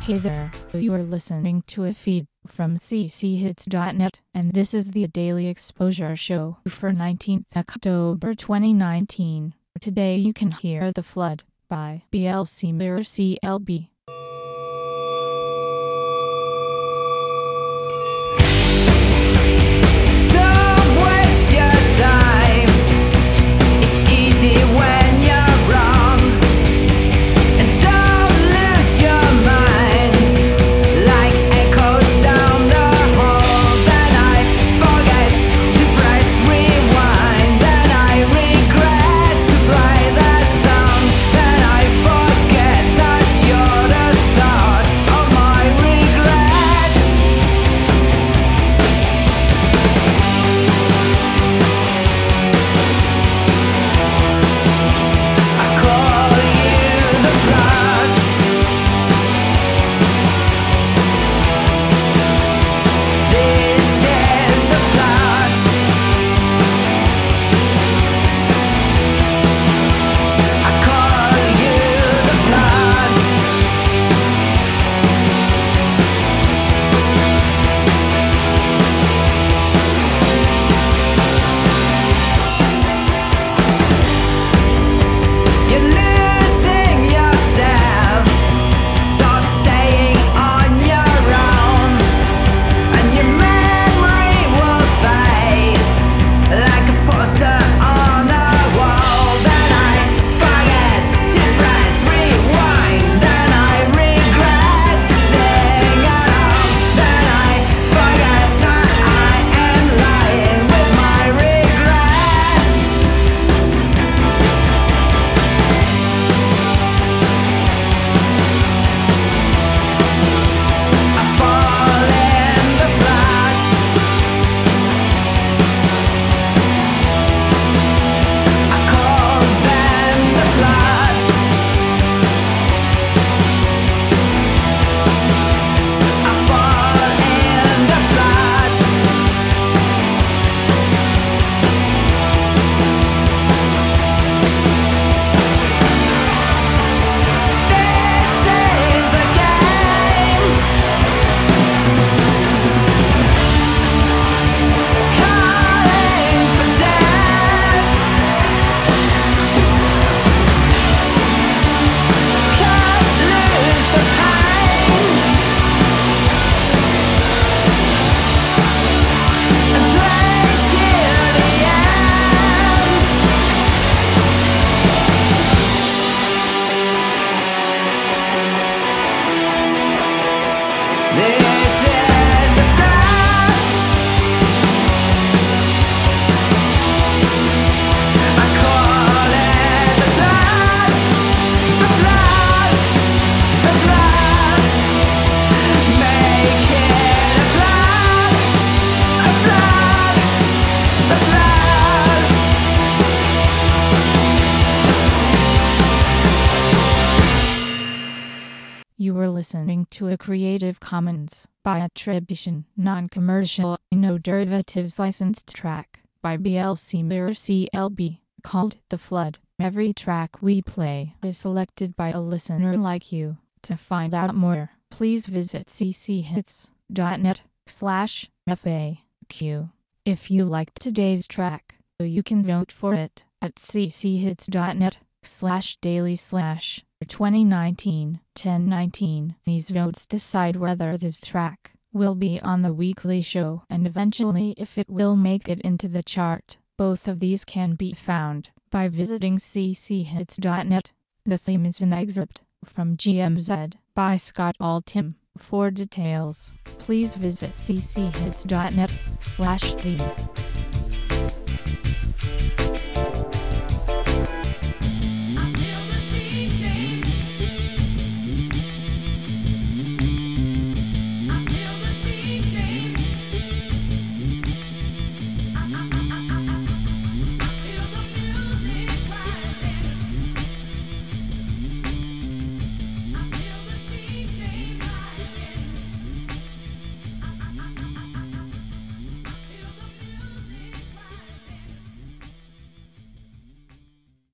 Hey there, you are listening to a feed from cchits.net, and this is the Daily Exposure Show for 19th October 2019. Today you can hear The Flood by BLC Mirror CLB. You were listening to a Creative Commons by attribution, non-commercial, no derivatives licensed track by BLC Mirror CLB called The Flood. Every track we play is selected by a listener like you. To find out more, please visit cchits.net/FAQ. If you liked today's track, you can vote for it at cchits.net/daily/2019-1019. These votes decide whether this track will be on the weekly show and eventually if it will make it into the chart. Both of these can be found by visiting cchits.net. The theme is an excerpt from GMZ by Scott Altham. For details, please visit cchits.net/theme.